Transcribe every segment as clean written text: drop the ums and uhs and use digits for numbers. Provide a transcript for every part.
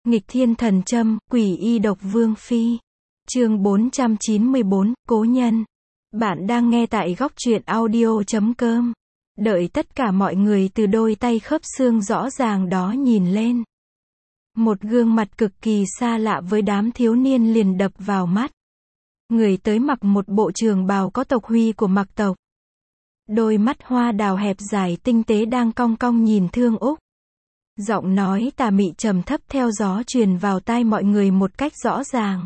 Nghịch thiên thần châm, quỷ y độc vương phi. Chương 494, cố nhân. Bạn đang nghe tại góc truyện audio.com. Đợi tất cả mọi người từ đôi tay khớp xương rõ ràng đó nhìn lên. Một gương mặt cực kỳ xa lạ với đám thiếu niên liền đập vào mắt. Người tới mặc một bộ trường bào có tộc huy của Mặc tộc. Đôi mắt hoa đào hẹp dài tinh tế đang cong cong nhìn Thương Úc. Giọng nói tà mị trầm thấp theo gió truyền vào tai mọi người một cách rõ ràng.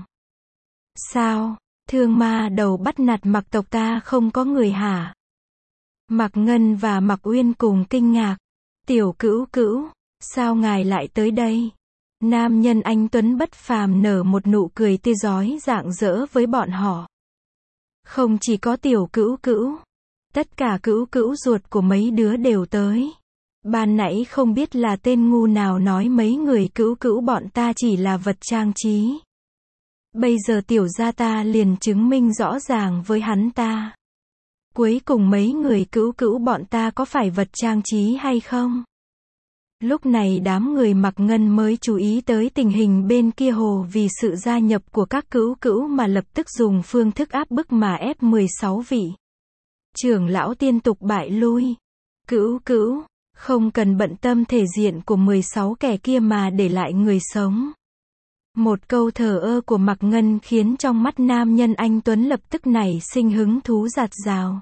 Sao, Thương ma đầu bắt nạt Mặc tộc ta không có người hả? Mặc Ngân và Mặc Uyên cùng kinh ngạc. Tiểu Cữu Cữu, sao ngài lại tới đây? Nam nhân anh tuấn bất phàm nở một nụ cười tươi rói rạng rỡ với bọn họ. Không chỉ có Tiểu Cữu Cữu, tất cả cữu cữu ruột của mấy đứa đều tới. Ban nãy không biết là tên ngu nào nói mấy người cữu cữu bọn ta chỉ là vật trang trí. Bây giờ tiểu gia ta liền chứng minh rõ ràng với hắn ta. Cuối cùng mấy người cữu cữu bọn ta có phải vật trang trí hay không? Lúc này đám người Mặc Ngân mới chú ý tới tình hình bên kia hồ vì sự gia nhập của các cữu cữu mà lập tức dùng phương thức áp bức mà ép 16 vị trưởng lão tiên tục bại lui. Cữu cữu, không cần bận tâm thể diện của 16 kẻ kia mà để lại người sống. Một câu thờ ơ của Mặc Ngân khiến trong mắt nam nhân anh tuấn lập tức nảy sinh hứng thú dạt dào.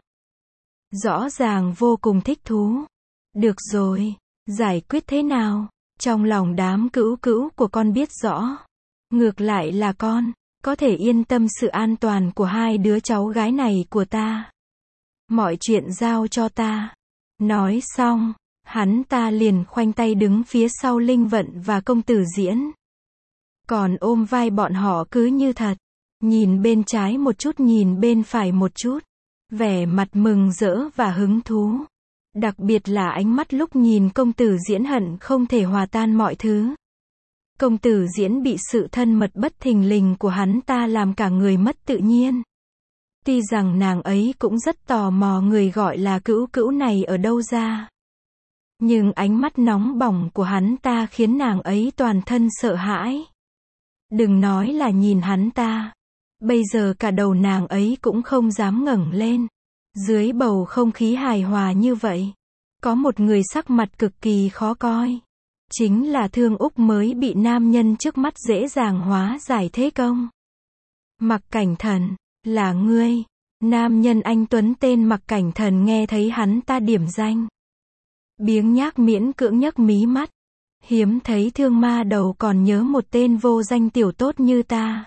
Rõ ràng vô cùng thích thú. Được rồi, giải quyết thế nào? Trong lòng đám cữu cữu của con biết rõ. Ngược lại là con, có thể yên tâm sự an toàn của hai đứa cháu gái này của ta. Mọi chuyện giao cho ta. Nói xong, hắn ta liền khoanh tay đứng phía sau Linh Vận và công tử Diễn. Còn ôm vai bọn họ cứ như thật. Nhìn bên trái một chút nhìn bên phải một chút. Vẻ mặt mừng rỡ và hứng thú. Đặc biệt là ánh mắt lúc nhìn công tử Diễn hận không thể hòa tan mọi thứ. Công tử Diễn bị sự thân mật bất thình lình của hắn ta làm cả người mất tự nhiên. Tuy rằng nàng ấy cũng rất tò mò người gọi là cữu cữu này ở đâu ra. Nhưng ánh mắt nóng bỏng của hắn ta khiến nàng ấy toàn thân sợ hãi. Đừng nói là nhìn hắn ta. Bây giờ cả đầu nàng ấy cũng không dám ngẩng lên. Dưới bầu không khí hài hòa như vậy, có một người sắc mặt cực kỳ khó coi. Chính là Thương Úc mới bị nam nhân trước mắt dễ dàng hóa giải thế công. Mặc Cảnh Thần, là ngươi. Nam nhân anh tuấn tên Mặc Cảnh Thần nghe thấy hắn ta điểm danh. Biếng nhác miễn cưỡng nhấc mí mắt. Hiếm thấy Thương ma đầu còn nhớ một tên vô danh tiểu tốt như ta.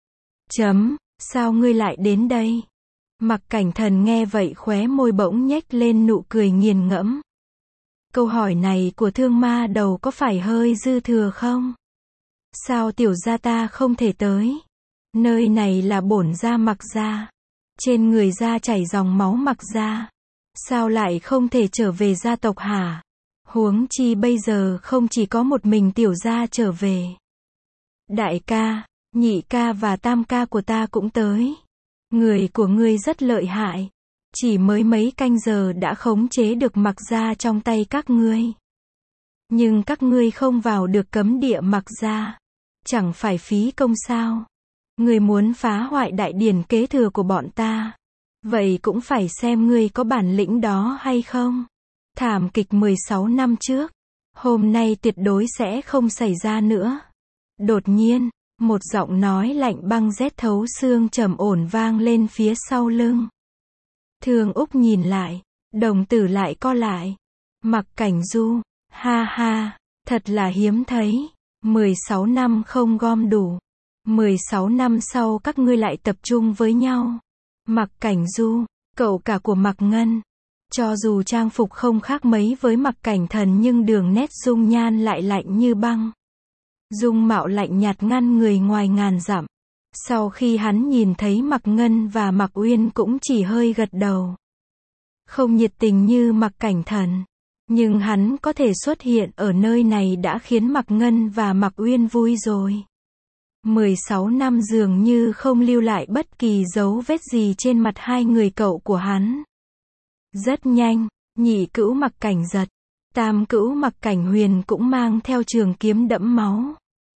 Sao ngươi lại đến đây? Mặc Cảnh Thần nghe vậy khóe môi bỗng nhếch lên nụ cười nghiền ngẫm. Câu hỏi này của Thương ma đầu có phải hơi dư thừa không? Sao tiểu gia ta không thể tới? Nơi này là bổn gia Mặc gia. Trên người gia chảy dòng máu Mặc gia. Sao lại không thể trở về gia tộc hả? Huống chi bây giờ không chỉ có một mình tiểu gia trở về. Đại ca, nhị ca và tam ca của ta cũng tới. Người của ngươi rất lợi hại. Chỉ mới mấy canh giờ đã khống chế được Mặc gia trong tay các ngươi. Nhưng các ngươi không vào được cấm địa Mặc gia. Chẳng phải phí công sao? Ngươi muốn phá hoại đại điển kế thừa của bọn ta. Vậy cũng phải xem ngươi có bản lĩnh đó hay không. Thảm kịch 16 năm trước. Hôm nay tuyệt đối sẽ không xảy ra nữa. Đột nhiên, một giọng nói lạnh băng rét thấu xương trầm ổn vang lên phía sau lưng. Thương Úc nhìn lại, đồng tử lại co lại. Mặc Cảnh Du, ha ha, thật là hiếm thấy. 16 năm không gom đủ. 16 năm sau các ngươi lại tập trung với nhau. Mặc Cảnh Du, cậu cả của Mặc Ngân. Cho dù trang phục không khác mấy với Mặc Cảnh Thần nhưng đường nét dung nhan lại lạnh như băng. Dung mạo lạnh nhạt ngăn người ngoài ngàn dặm. Sau khi hắn nhìn thấy Mặc Ngân và Mặc Uyên cũng chỉ hơi gật đầu. Không nhiệt tình như Mặc Cảnh Thần. Nhưng hắn có thể xuất hiện ở nơi này đã khiến Mặc Ngân và Mặc Uyên vui rồi. 16 năm dường như không lưu lại bất kỳ dấu vết gì trên mặt hai người cậu của hắn. Rất nhanh, nhị cữu Mặc Cảnh Giật, tam cữu Mặc Cảnh Huyền cũng mang theo trường kiếm đẫm máu.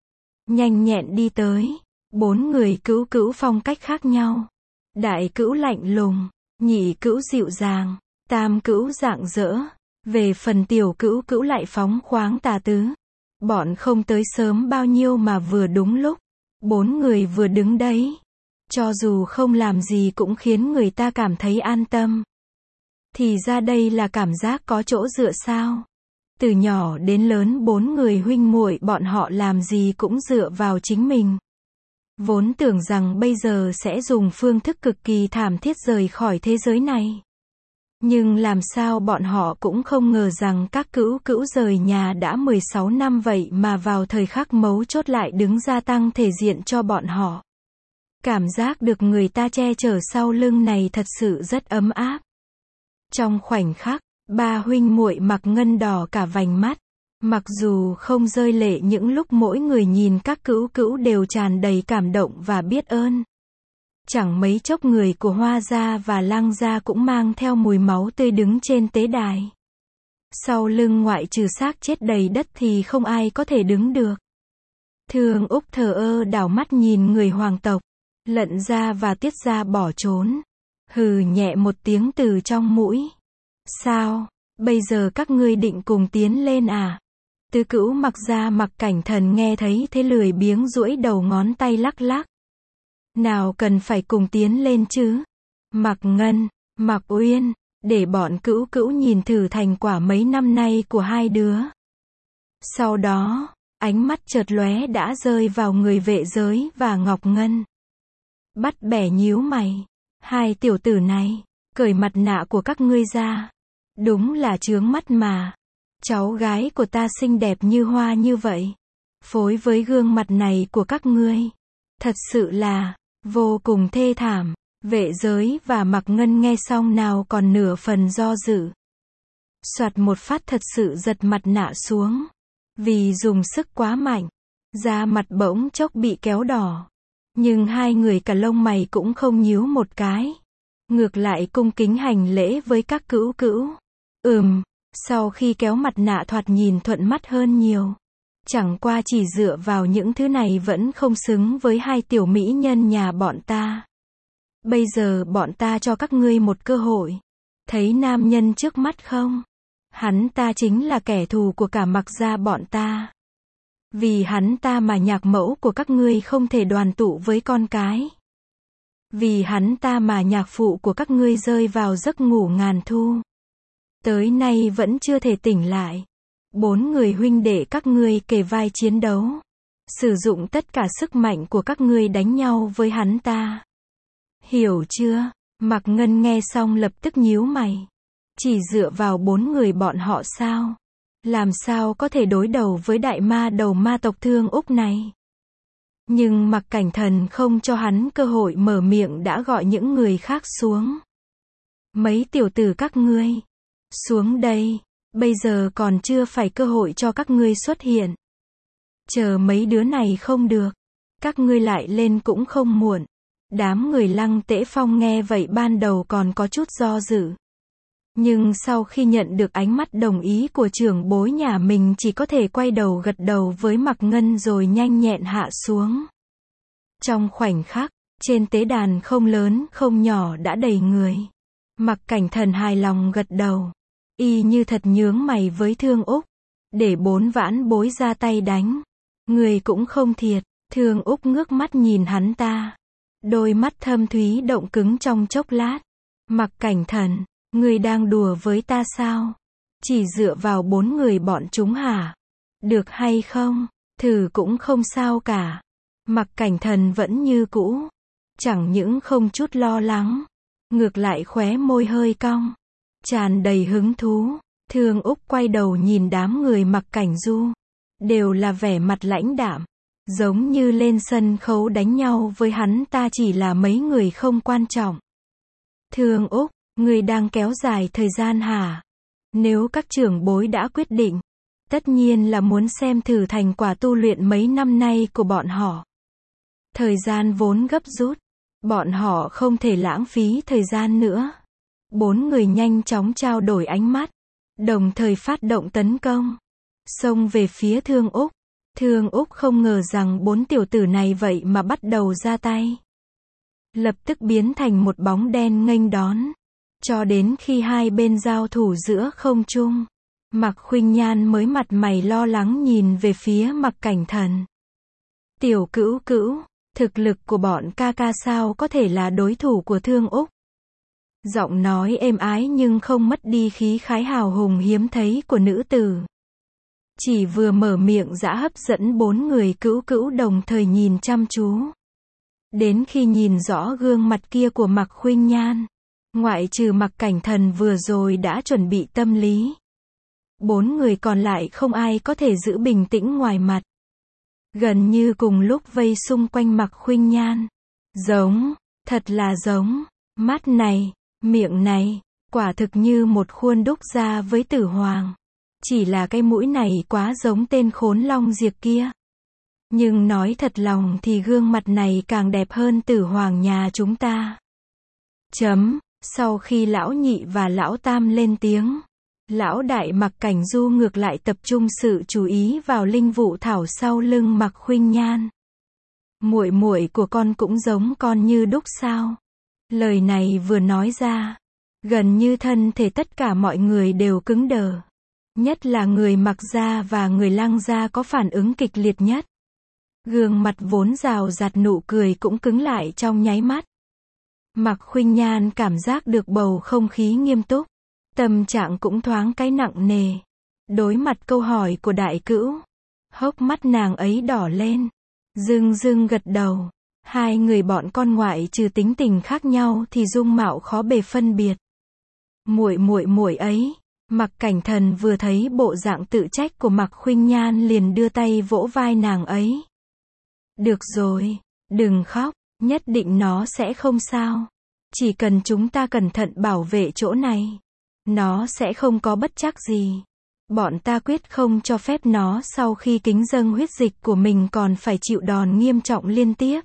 nhanh nhẹn đi tới. 4 người Cữu Cữu phong cách khác nhau. Đại Cữu lạnh lùng, Nhị Cữu dịu dàng, Tam Cữu rạng rỡ. Về phần Tiểu Cữu Cữu lại phóng khoáng tà tứ. Bọn không tới sớm bao nhiêu mà vừa đúng lúc. 4 người vừa đứng đấy. Cho dù không làm gì cũng khiến người ta cảm thấy an tâm. Thì ra đây là cảm giác có chỗ dựa sao? Từ nhỏ đến lớn 4 người huynh muội bọn họ làm gì cũng dựa vào chính mình. Vốn tưởng rằng bây giờ sẽ dùng phương thức cực kỳ thảm thiết rời khỏi thế giới này. Nhưng làm sao bọn họ cũng không ngờ rằng các Cữu Cữu rời nhà đã 16 năm vậy mà vào thời khắc mấu chốt lại đứng ra tăng thể diện cho bọn họ. Cảm giác được người ta che chở sau lưng này thật sự rất ấm áp. Trong khoảnh khắc, ba huynh muội Mạc Ngân đỏ cả vành mắt. Mặc dù không rơi lệ những lúc mỗi người nhìn các Cữu Cữu đều tràn đầy cảm động và biết ơn. Chẳng mấy chốc người của Hoa gia và Lăng gia cũng mang theo mùi máu tươi đứng trên tế đài. Sau lưng ngoại trừ xác chết đầy đất thì không ai có thể đứng được. Thương Úc thờ ơ đảo mắt nhìn người hoàng tộc. Lận gia và Tiết gia bỏ trốn. Hừ nhẹ một tiếng từ trong mũi. Sao, bây giờ các ngươi định cùng tiến lên à? Tứ Cữu Mạc gia Mạc Cảnh Thần nghe thấy thế lười biếng duỗi đầu ngón tay lắc lắc. Nào cần phải cùng tiến lên chứ? Mạc Ngân, Mạc Uyên, để bọn Cữu Cữu nhìn thử thành quả mấy năm nay của hai đứa. Sau đó, ánh mắt chợt lóe đã rơi vào người Vệ Giới và Ngọc Ngân. Bắt bẻ nhíu mày. Hai tiểu tử này, cởi mặt nạ của các ngươi ra. Đúng là chướng mắt mà. Cháu gái của ta xinh đẹp như hoa như vậy. Phối với gương mặt này của các ngươi. Thật sự là, vô cùng thê thảm. Vệ Giới và Mạc Ngân nghe xong nào còn nửa phần do dự. Soạt một phát thật sự giật mặt nạ xuống. Vì dùng sức quá mạnh. Da mặt bỗng chốc bị kéo đỏ. Nhưng hai người cả lông mày cũng không nhíu một cái. Ngược lại cung kính hành lễ với các Cữu Cữu. Sau khi kéo mặt nạ thoạt nhìn thuận mắt hơn nhiều. Chẳng qua chỉ dựa vào những thứ này vẫn không xứng với hai tiểu mỹ nhân nhà bọn ta. Bây giờ bọn ta cho các ngươi một cơ hội. Thấy nam nhân trước mắt không? Hắn ta chính là kẻ thù của cả Mạc gia bọn ta. Vì hắn ta mà nhạc mẫu của các ngươi không thể đoàn tụ với con cái. Vì hắn ta mà nhạc phụ của các ngươi rơi vào giấc ngủ ngàn thu. Tới nay vẫn chưa thể tỉnh lại. 4 người huynh đệ các ngươi kề vai chiến đấu. Sử dụng tất cả sức mạnh của các ngươi đánh nhau với hắn ta. Hiểu chưa? Mạc Ngân nghe xong lập tức nhíu mày. Chỉ dựa vào 4 người bọn họ sao? Làm sao có thể đối đầu với đại ma đầu ma tộc Thương Úc này? Nhưng Mạc Cảnh Thần không cho hắn cơ hội mở miệng đã gọi những người khác xuống. Mấy tiểu tử các ngươi, xuống đây, bây giờ còn chưa phải cơ hội cho các ngươi xuất hiện. Chờ mấy đứa này không được, các ngươi lại lên cũng không muộn. Đám người Lăng Tễ Phong nghe vậy ban đầu còn có chút do dự. Nhưng sau khi nhận được ánh mắt đồng ý của trưởng bối nhà mình chỉ có thể quay đầu gật đầu với Mạc Ngân rồi nhanh nhẹn hạ xuống. Trong khoảnh khắc, trên tế đàn không lớn không nhỏ đã đầy người. Mạc Cảnh Thần hài lòng gật đầu. Y như thật nhướng mày với Thương Úc. Để 4 vãn bối ra tay đánh. Người cũng không thiệt. Thương Úc ngước mắt nhìn hắn ta. Đôi mắt thâm thúy động cứng trong chốc lát. Mạc Cảnh Thần, người đang đùa với ta sao? Chỉ dựa vào 4 người bọn chúng hả? Được hay không? Thử cũng không sao cả. Mạc Cảnh Thần vẫn như cũ. Chẳng những không chút lo lắng. Ngược lại khóe môi hơi cong. Tràn đầy hứng thú. Thương Úc quay đầu nhìn đám người Mạc Cảnh Du. Đều là vẻ mặt lãnh đạm. Giống như lên sân khấu đánh nhau với hắn ta chỉ là mấy người không quan trọng. Thương Úc, người đang kéo dài thời gian hả? Nếu các trưởng bối đã quyết định, tất nhiên là muốn xem thử thành quả tu luyện mấy năm nay của bọn họ. Thời gian vốn gấp rút, bọn họ không thể lãng phí thời gian nữa. 4 người nhanh chóng trao đổi ánh mắt, đồng thời phát động tấn công, xông về phía Thương Úc. Thương Úc không ngờ rằng 4 tiểu tử này vậy mà bắt đầu ra tay. Lập tức biến thành một bóng đen nghênh đón. Cho đến khi hai bên giao thủ giữa không trung, Mạc Khuynh Nhan mới mặt mày lo lắng nhìn về phía Mạc Cảnh Thần. Tiểu Cữu Cữu, thực lực của bọn ca ca sao có thể là đối thủ của Thương Úc? Giọng nói êm ái nhưng không mất đi khí khái hào hùng hiếm thấy của nữ tử. Chỉ vừa mở miệng đã hấp dẫn 4 người Cữu Cữu đồng thời nhìn chăm chú. Đến khi nhìn rõ gương mặt kia của Mạc Khuynh Nhan, ngoại trừ Mạc Cảnh Thần vừa rồi đã chuẩn bị tâm lý, 4 người còn lại không ai có thể giữ bình tĩnh ngoài mặt. Gần như cùng lúc vây xung quanh Mạc Khuynh Nhan. Giống, thật là giống, mắt này, miệng này, quả thực như một khuôn đúc ra với Tử Hoàng. Chỉ là cái mũi này quá giống tên khốn Long Diệp kia. Nhưng nói thật lòng thì gương mặt này càng đẹp hơn Tử Hoàng nhà chúng ta. Sau khi lão nhị và lão tam lên tiếng, lão đại Mạc Cảnh Du ngược lại tập trung sự chú ý vào linh vụ thảo sau lưng Mạc Khuynh Nhan. Muội muội của con cũng giống con như đúc sao? Lời này vừa nói ra, gần như thân thể tất cả mọi người đều cứng đờ. Nhất là người Mạc gia và người Lăng gia có phản ứng kịch liệt nhất. Gương mặt vốn rào rạt nụ cười cũng cứng lại trong nháy mắt. Mạc Khuynh Nhan cảm giác được bầu không khí nghiêm túc. Tâm trạng cũng thoáng cái nặng nề. Đối mặt câu hỏi của đại cữu, hốc mắt nàng ấy đỏ lên. Dưng dưng gật đầu. Hai người bọn con ngoại trừ tính tình khác nhau thì dung mạo khó bề phân biệt. Muội ấy. Mạc Cảnh Thần vừa thấy bộ dạng tự trách của Mạc Khuynh Nhan liền đưa tay vỗ vai nàng ấy. Được rồi, đừng khóc, nhất định nó sẽ không sao. Chỉ cần chúng ta cẩn thận bảo vệ chỗ này, nó sẽ không có bất trắc gì. Bọn ta quyết không cho phép nó sau khi kính dâng huyết dịch của mình còn phải chịu đòn nghiêm trọng liên tiếp.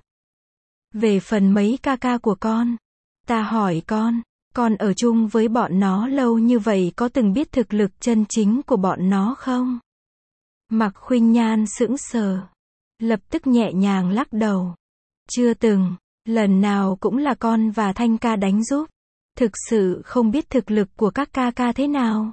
Về phần mấy ca ca của con, ta hỏi con ở chung với bọn nó lâu như vậy có từng biết thực lực chân chính của bọn nó không? Mạc Khuynh Nhan sững sờ, lập tức nhẹ nhàng lắc đầu. Chưa từng, lần nào cũng là con và Thanh ca đánh giúp. Thực sự không biết thực lực của các ca ca thế nào.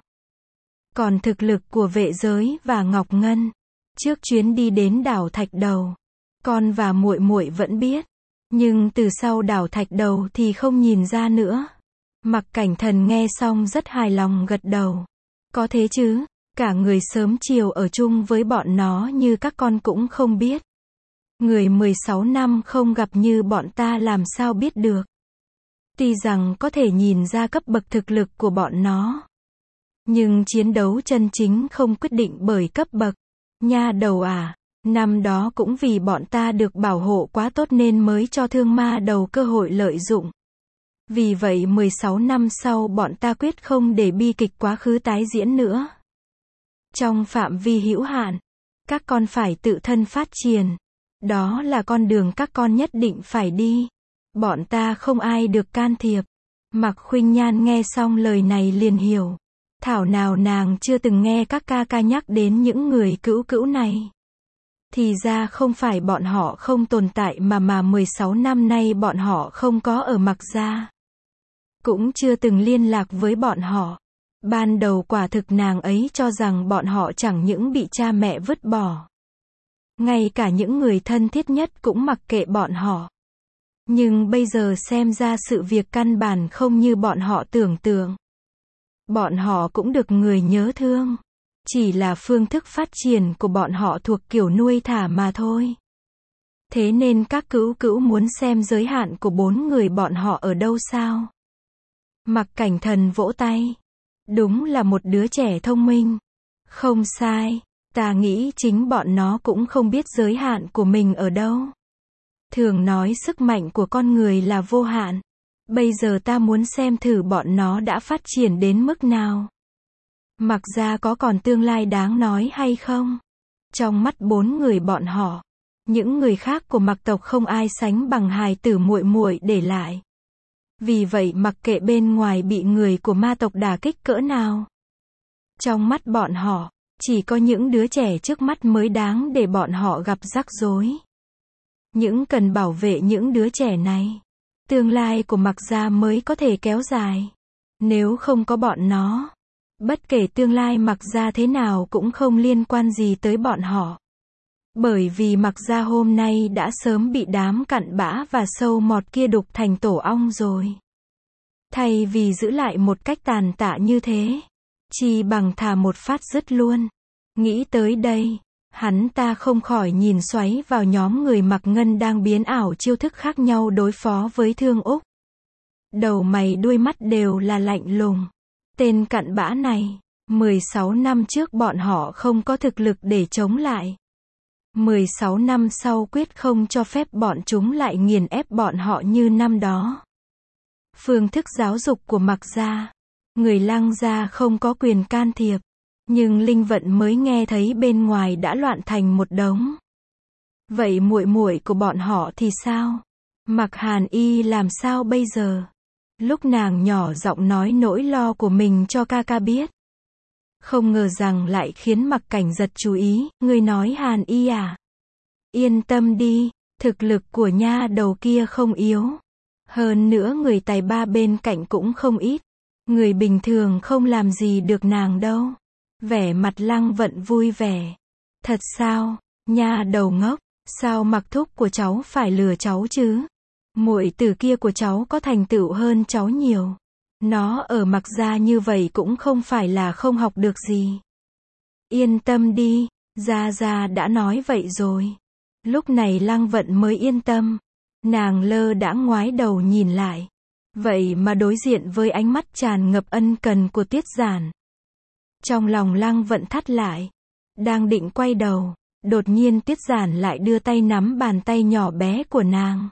Còn thực lực của Vệ Giới và Ngọc Ngân, trước chuyến đi đến đảo Thạch Đầu, con và muội muội vẫn biết, nhưng từ sau đảo Thạch Đầu thì không nhìn ra nữa. Mạc Cảnh Thần nghe xong rất hài lòng gật đầu. Có thế chứ, cả người sớm chiều ở chung với bọn nó như các con cũng không biết. Người 16 năm không gặp như bọn ta làm sao biết được. Tuy rằng có thể nhìn ra cấp bậc thực lực của bọn nó, nhưng chiến đấu chân chính không quyết định bởi cấp bậc. Nha đầu à, năm đó cũng vì bọn ta được bảo hộ quá tốt nên mới cho Thương Ma Đầu cơ hội lợi dụng. Vì vậy 16 năm sau bọn ta quyết không để bi kịch quá khứ tái diễn nữa. Trong phạm vi hữu hạn, các con phải tự thân phát triển. Đó là con đường các con nhất định phải đi. Bọn ta không ai được can thiệp. Mạc Khuynh Nhan nghe xong lời này liền hiểu. Thảo nào nàng chưa từng nghe các ca ca nhắc đến những người Cữu Cữu này. Thì ra không phải bọn họ không tồn tại mà 16 năm nay bọn họ không có ở Mạc gia. Cũng chưa từng liên lạc với bọn họ. Ban đầu quả thực nàng ấy cho rằng bọn họ chẳng những bị cha mẹ vứt bỏ, ngay cả những người thân thiết nhất cũng mặc kệ bọn họ. Nhưng bây giờ xem ra sự việc căn bản không như bọn họ tưởng tượng. Bọn họ cũng được người nhớ thương. Chỉ là phương thức phát triển của bọn họ thuộc kiểu nuôi thả mà thôi. Thế nên các Cữu Cữu muốn xem giới hạn của 4 người bọn họ ở đâu sao? Mạc Cảnh Thần vỗ tay. Đúng là một đứa trẻ thông minh. Không sai, ta nghĩ chính bọn nó cũng không biết giới hạn của mình ở đâu. Thường nói sức mạnh của con người là vô hạn. Bây giờ ta muốn xem thử bọn nó đã phát triển đến mức nào. Mạc gia có còn tương lai đáng nói hay không? Trong mắt 4 người bọn họ, những người khác của Mạc tộc không ai sánh bằng hài tử muội muội để lại. Vì vậy mặc kệ bên ngoài bị người của ma tộc đả kích cỡ nào, trong mắt bọn họ, Chỉ có những đứa trẻ trước mắt mới đáng để bọn họ gặp rắc rối. Những cần bảo vệ những đứa trẻ này. Tương lai của Mạc Gia mới có thể kéo dài. Nếu không có bọn nó, bất kể tương lai Mạc Gia thế nào cũng không liên quan gì tới bọn họ. Bởi vì Mạc Gia hôm nay đã sớm bị đám cặn bã và sâu mọt kia đục thành tổ ong rồi. Thay vì giữ lại một cách tàn tạ như thế, chi bằng thả một phát dứt luôn. Nghĩ tới đây, hắn ta không khỏi nhìn xoáy vào nhóm người mặc ngân đang biến ảo chiêu thức khác nhau đối phó với Thương Úc. Đầu mày đuôi mắt đều là lạnh lùng. Tên cặn bã này, 16 năm trước bọn họ không có thực lực để chống lại. 16 năm sau quyết không cho phép bọn chúng lại nghiền ép bọn họ như năm đó. Phương thức giáo dục của Mạc Gia, người Lăng gia không có quyền can thiệp, nhưng Linh Vận mới nghe thấy bên ngoài đã loạn thành một đống. Vậy muội muội của bọn họ thì sao? Mạc Hàn Y làm sao bây giờ? Lúc nàng nhỏ giọng nói nỗi lo của mình cho ca ca biết. Không ngờ rằng lại khiến Mạc Cảnh giật chú ý, ngươi nói Hàn Y à? Yên tâm đi, thực lực của nha đầu kia không yếu. Hơn nữa người tài ba bên cạnh cũng không ít. Người bình thường không làm gì được nàng đâu. Vẻ mặt Lăng Vận vui vẻ. Thật sao, nha đầu ngốc, sao Mạc thúc của cháu phải lừa cháu chứ? Muội tử kia của cháu có thành tựu hơn cháu nhiều. Nó ở Mạc Gia như vậy cũng không phải là không học được gì. Yên tâm đi, Gia Gia đã nói vậy rồi. Lúc này Lăng Vận mới yên tâm. Nàng lơ đãng ngoái đầu nhìn lại. Vậy mà đối diện với ánh mắt tràn ngập ân cần của Tiết Giản. Trong lòng Lăng Vận thắt lại. Đang định quay đầu, đột nhiên Tiết Giản lại đưa tay nắm bàn tay nhỏ bé của nàng.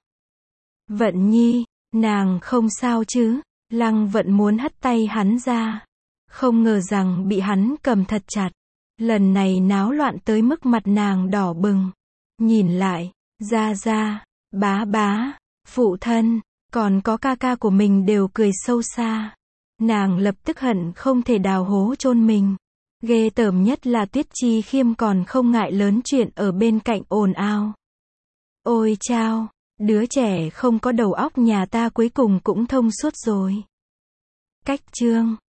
Vận Nhi, nàng không sao chứ? Lăng Vận muốn hất tay hắn ra. Không ngờ rằng bị hắn cầm thật chặt. Lần này náo loạn tới mức mặt nàng đỏ bừng. Nhìn lại, Gia Gia, bá bá, phụ thân, còn có ca ca của mình đều cười sâu xa. Nàng lập tức hận không thể đào hố chôn mình. Ghê tởm nhất là Tiết Chi Khiêm còn không ngại lớn chuyện ở bên cạnh ồn ào. Ôi chao, đứa trẻ không có đầu óc nhà ta cuối cùng cũng thông suốt rồi. Cách chương